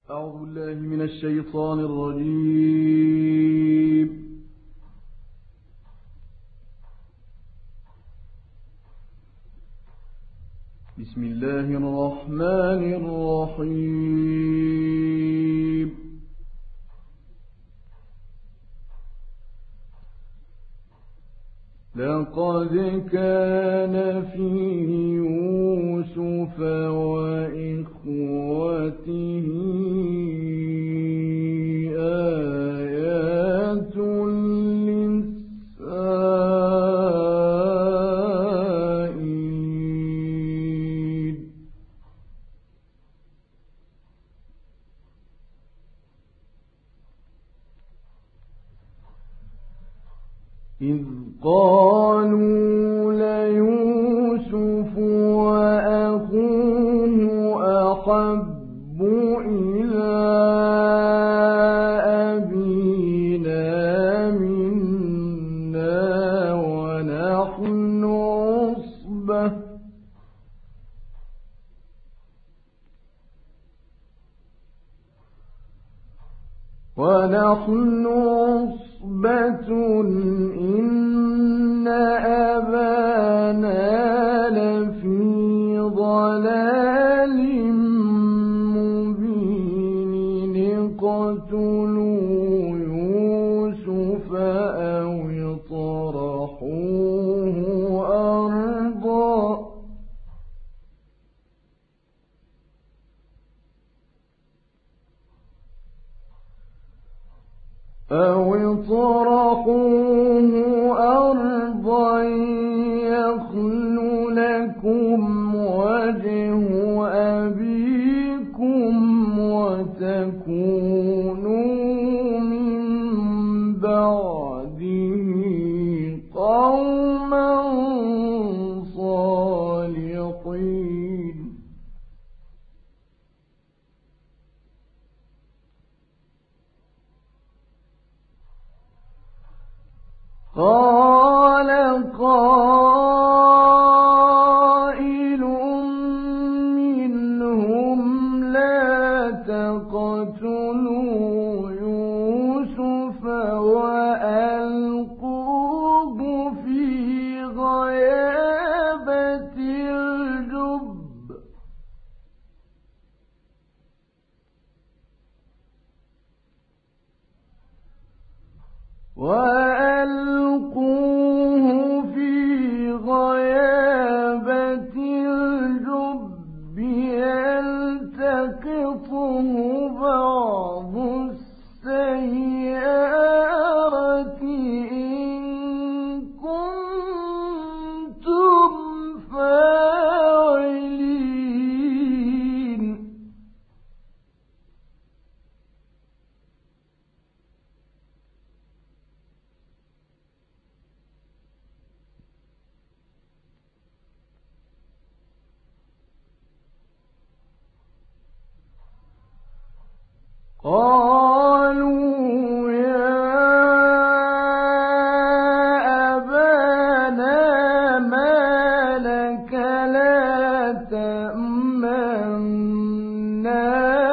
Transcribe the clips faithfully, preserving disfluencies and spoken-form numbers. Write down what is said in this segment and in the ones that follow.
أعوذ بالله من الشيطان الرجيم. بسم الله الرحمن الرحيم. لقد كان في يوسف وإخوته آيات للسائلين. إذ قالوا ليوسف وأخوه أحب إلى أبينا منا ونحن عصبة ونحن عصبة إن أبانا لفي ضلال مبين. اقتلوا يوسف أو اطرحوه أرضا أو اطرحوه أرضا يخل لكم وجه أبيكم وتكونوا من بعده قوما صالحين. قال قائل منهم لا تقتلوا يوسف وألقوه في غيابة الجب وألقوه في غيابة الجب يلتقطه بعض السيارة إن كنتم فاعلين. قالوا يا أبانا ما لك لا تأمنا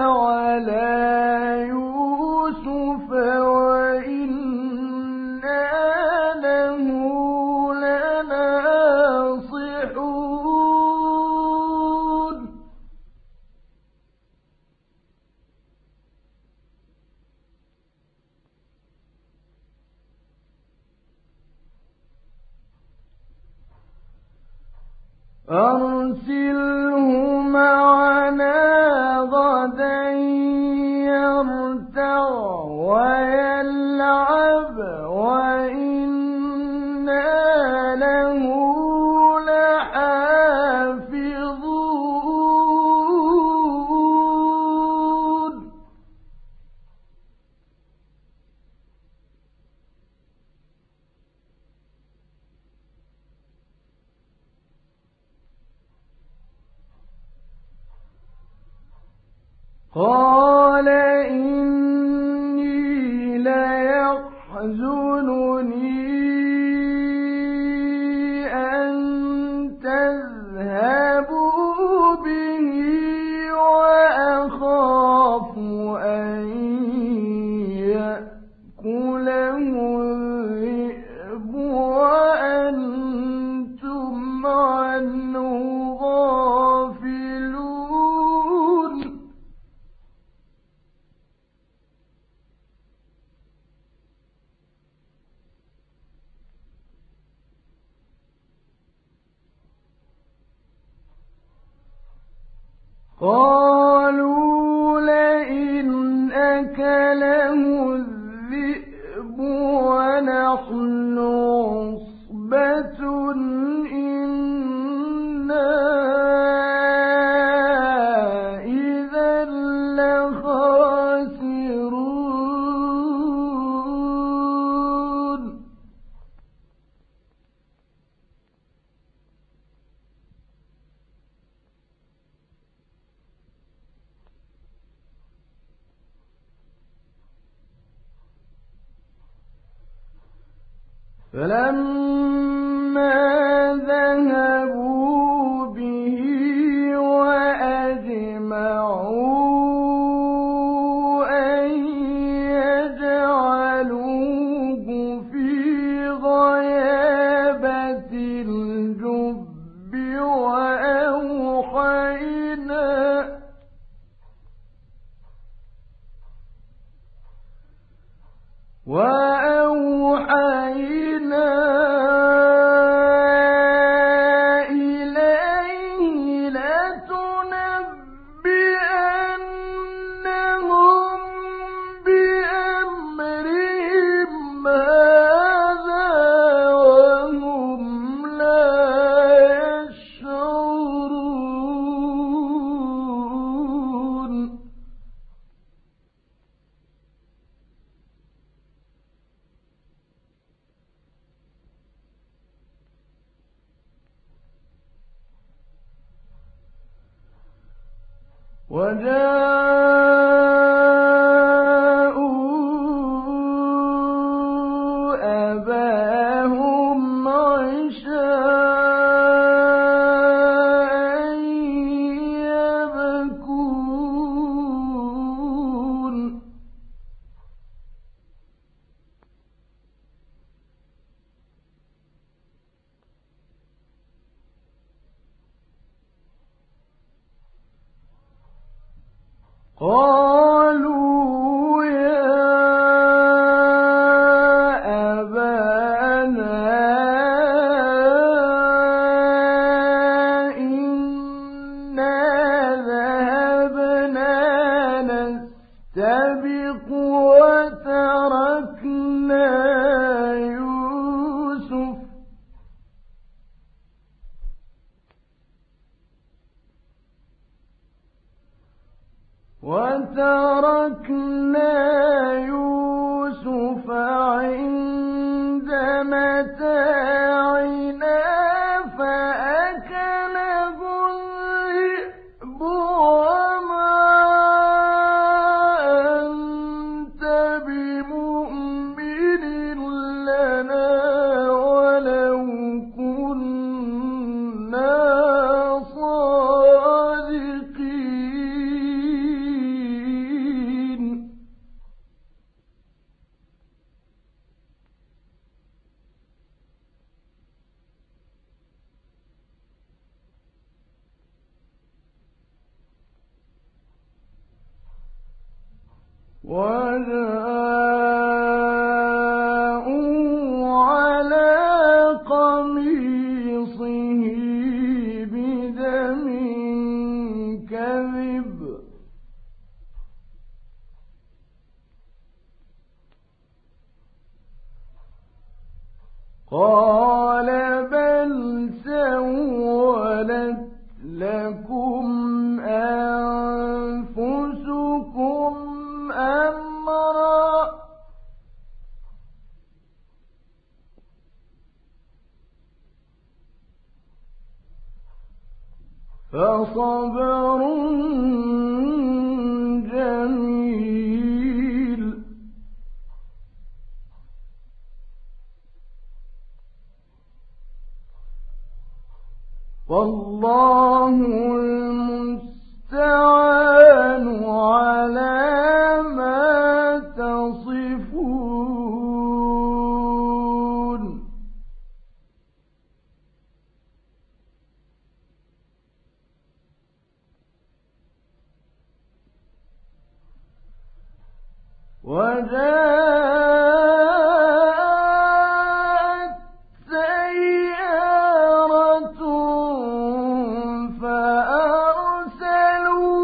على يوسف وإنا له لناصحون. أرسله معنا غدا يرتع ويلعب وإنا له لحافظون. قال إني ليحزنني أن تذهبوا به وأخاف قالوا لئن أكله الذئب ونحن عصبة إنا إذا لخاسرون فلما ذهبوا به وأجمعوا أن يجعلوه في غيابة الجب وأوحينا وأوحينا إليه لتنبئنهم بأمرهم هذا وهم لا يشعرون وجاءوا أباهم عشاء يبكون قالوا يا أبانا إنا ذهبنا نستبق وتركنا يوسف وتركنا يوسف عند متاعنا فأكله الذئب وما أنت بمؤمن لنا ولو كنا صادقين وجاءوا على قميصه بدم كذب قال بل سولت لكم أنفسكم أمرا فصبر جميل والله المستعان على ما تصفون وجاءت سيارة فأرسلوا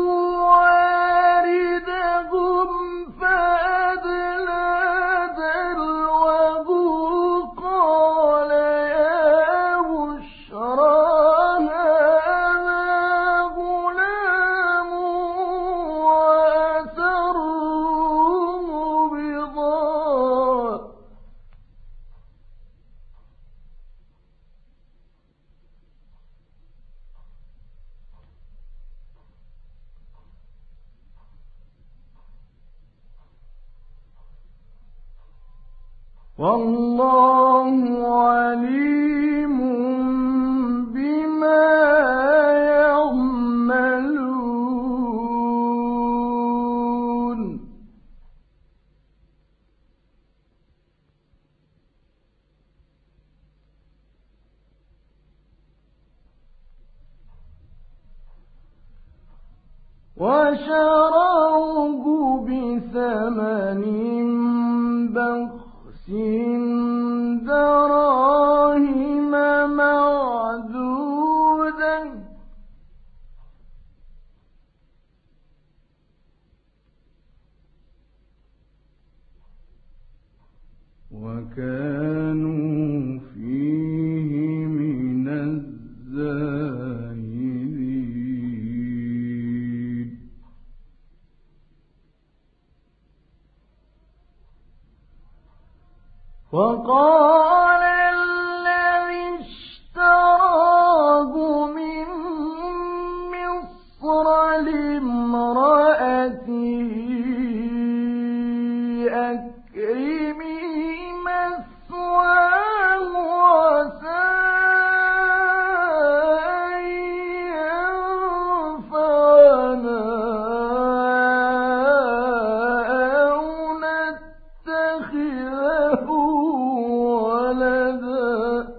والله عليم بما يعملون وشروه بثمن بخس دراهم معدودة وكانوا فيه من الزاهدين وقال الذي اشتراه من مصر لامرأته أكرمي مثواه عسى أن ينفعنا أو نتخذه ولدا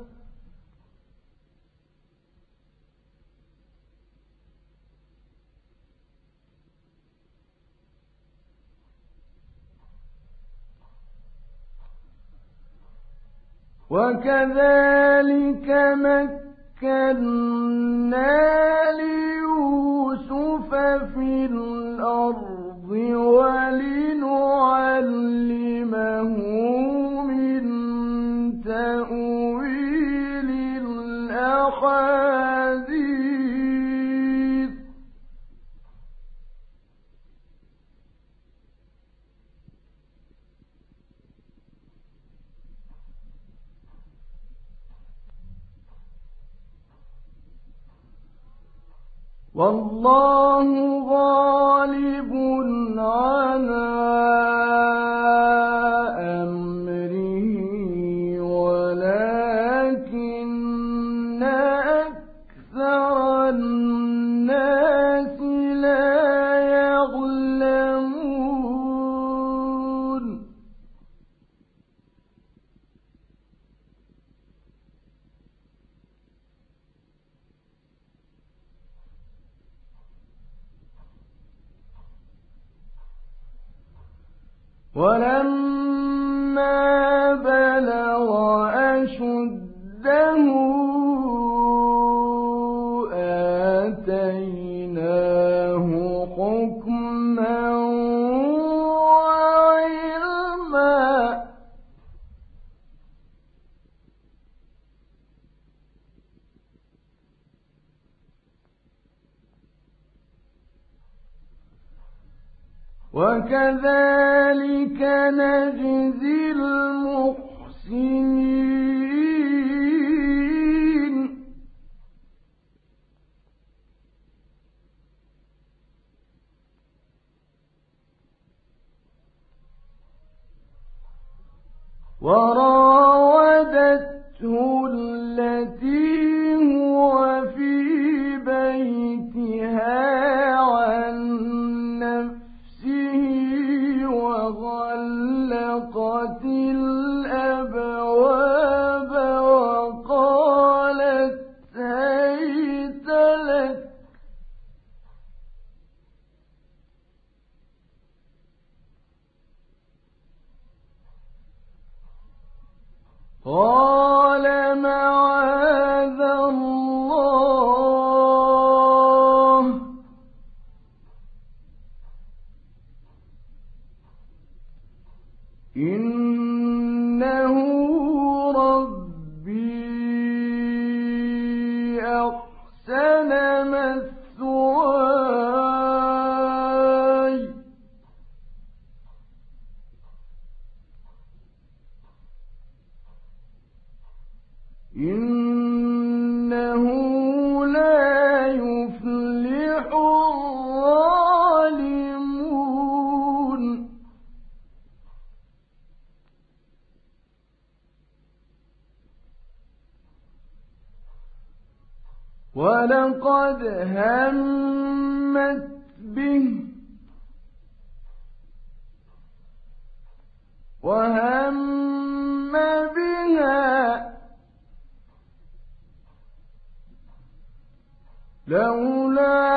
وكذلك مكنا ليوسف في الأرض ولنعلمه من تأويل الأحاديث والله غالب على أمره ولكن أكثر الناس لا يعلمون ولما بلغ أشده آتيناه حكما وعلما وكذلك نجزي المحسنين وراودته التي هو في بيتها عن نفسه وغلقت الأبواب وقالت هيت لك قال معاذ الله إنه ربي أحسن مثواي إنه لا يفلح الظالمون ولقد همت به وهم بها لولا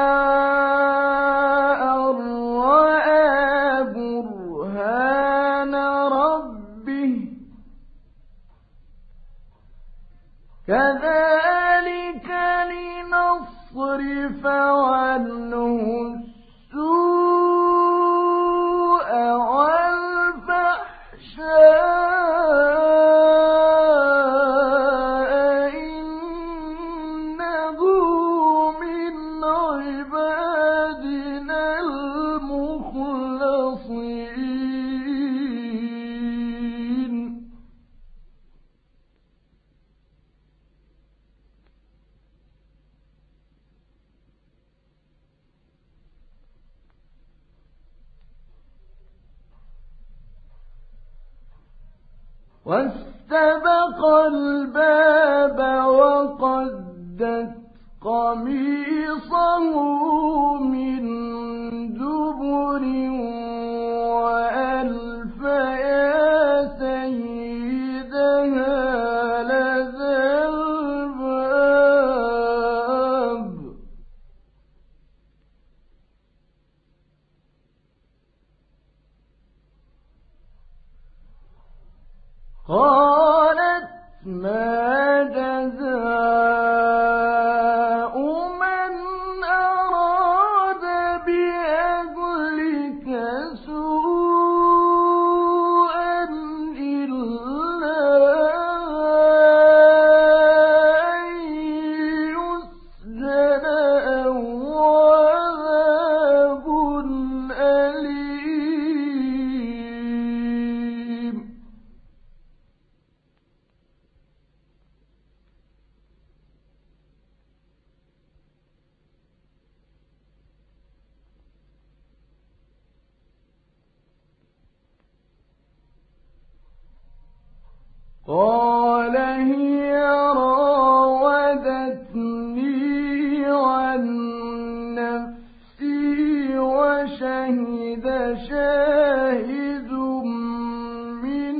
أن رأى برهان ربه كذلك لنصرف عنه السوء والفحشاء إنه من عبادنا المخلصين. واستبق الباب وقدت قميصه من دبر وألف يا سيدها لدى الباب قالت ما جزاء من أراد بأهلك سوءا إلا أن يسجن أو عذاب أليم. قال هي راودتني عن نفسي وشهد شاهد من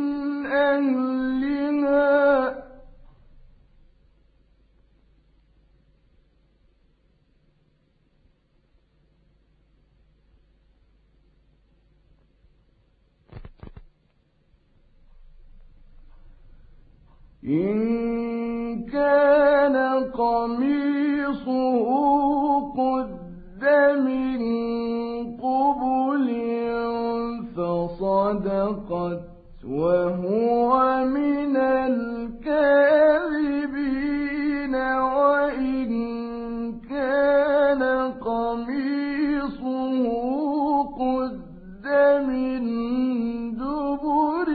أهلها إن كان قميصه قد من قبل فصدقت وهو من الكاذبين وإن كان قميصه قد من دبر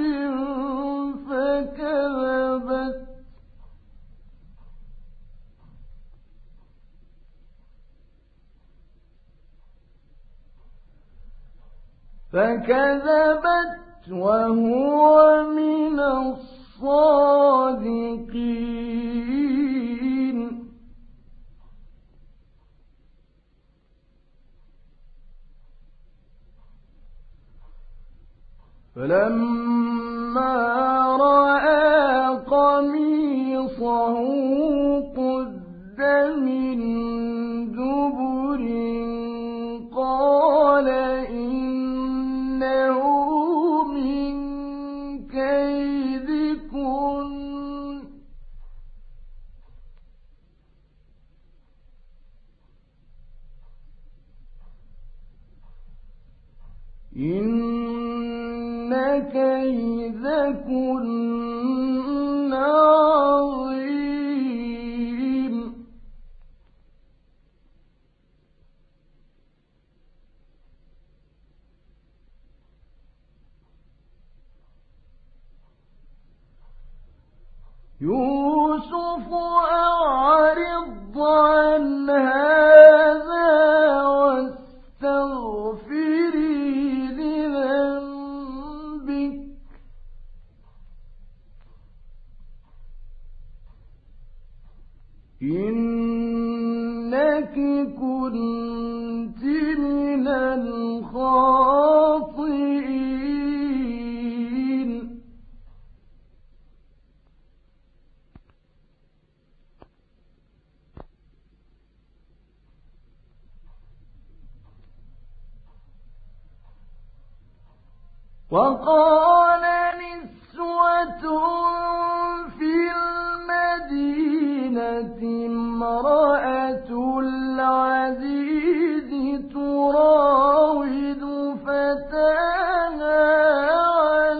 فكذبت فكذبت وهو من الصادقين. فلما رأى قميصه قد من دبر قال إنه من كيدكن إن كيدكن عظيم. يوسف أعرض عن هذا واستغفري لذنبك إن وقال نسوة في المدينة امرأة العزيز تراود فتاها عن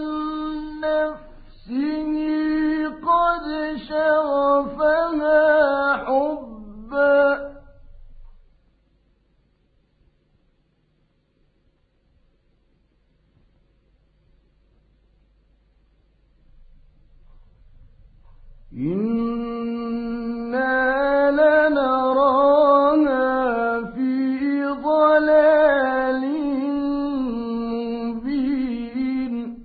نفسه قد شغفها حبا إنا لنراها في ضلال مبين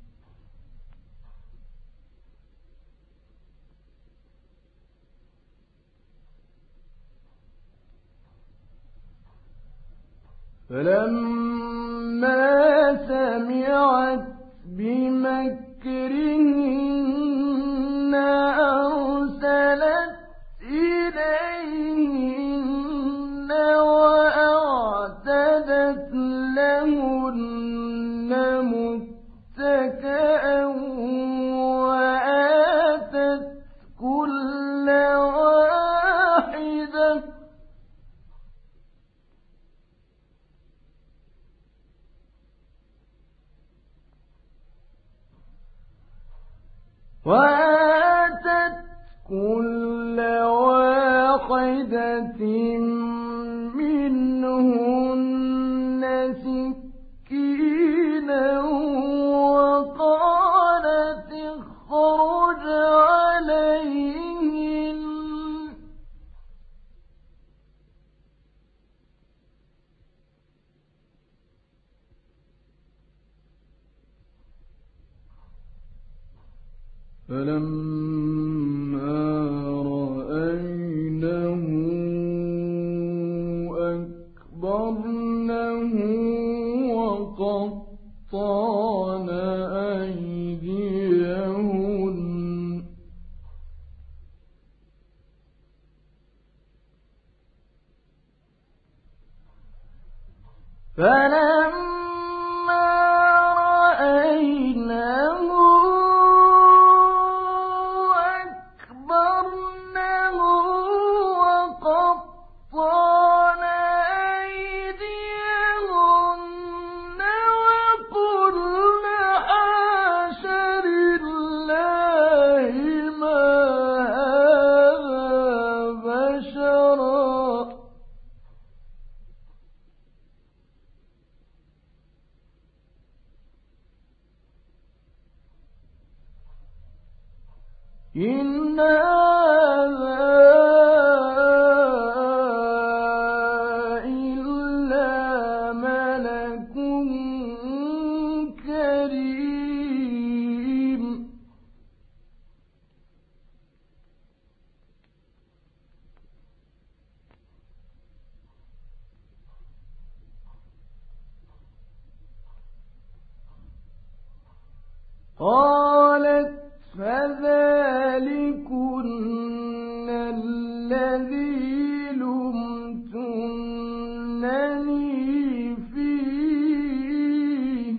فلما سمعت بمكرهن أرسلت إليهن وأعتدت لهن متكئا وآتت كل واحدة وآتت كل واحدة منهن سكينا وقالت اخرج عليهن فلما رأينه أكبرنه وقطعن أيديهن فلما رأينه وقطعن أيديهن وقلن حاش لله ما هذا بشرا إن هذا إلا ملك كريم قالت فذلكن الذي لمتنني فيه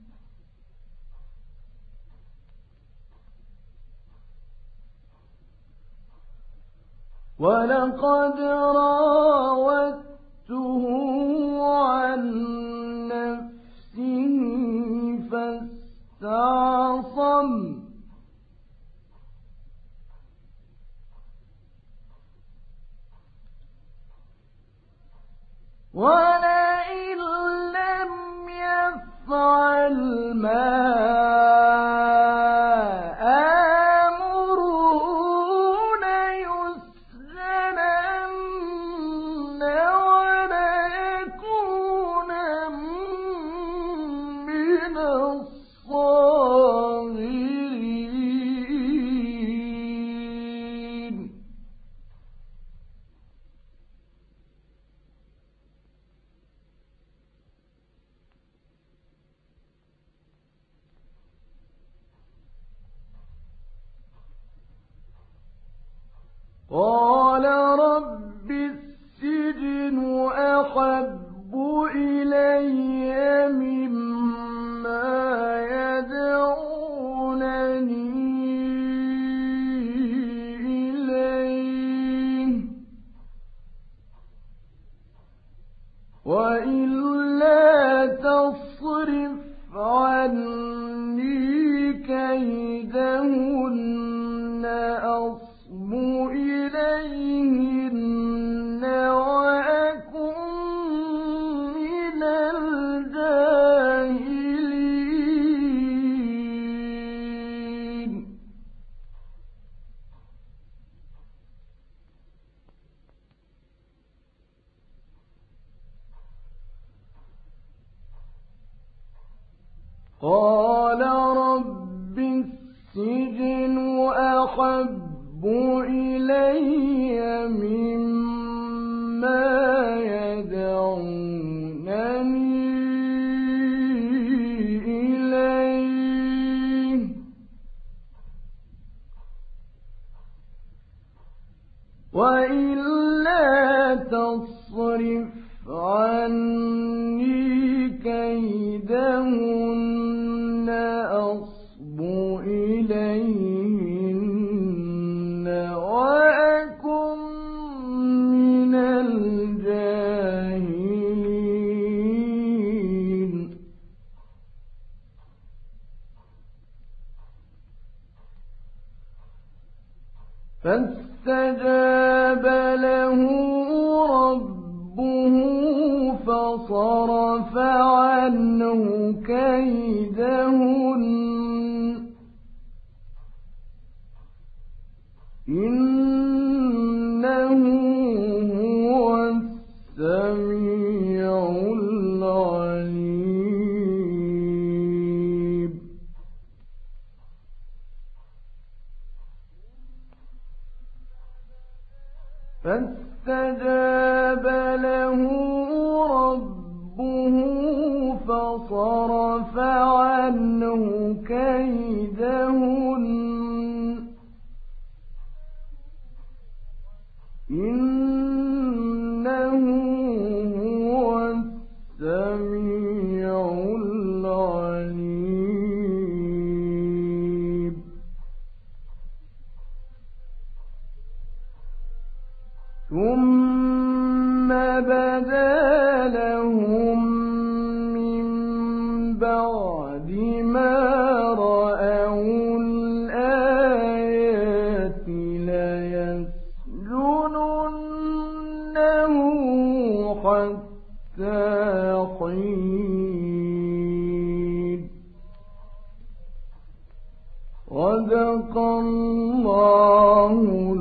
ولقد راودته عن نفسه فاستعصم ولئن لم يفعل ما آمره ليسجنن وليكونا من الصاغرين قال رب السجن أحب إلي مما عني كيدهن أصب إليهن وأكن من الجاهلين. قال رب السجن أحب إلي مما يدعونني إليه وإلا تصرف عني كيدهن أصب إليهن وأكن من الجاهلين. فاستجاب له ربه فصرف عنه كيدهن إنه هو السميع العليم. فاستجاب له ربه فصرف عنه كيدهن إنه هو السميع العليم. ثم بدا لهم من بعد ما رأوا الآيات ليسجننه حتى حين. صدق الله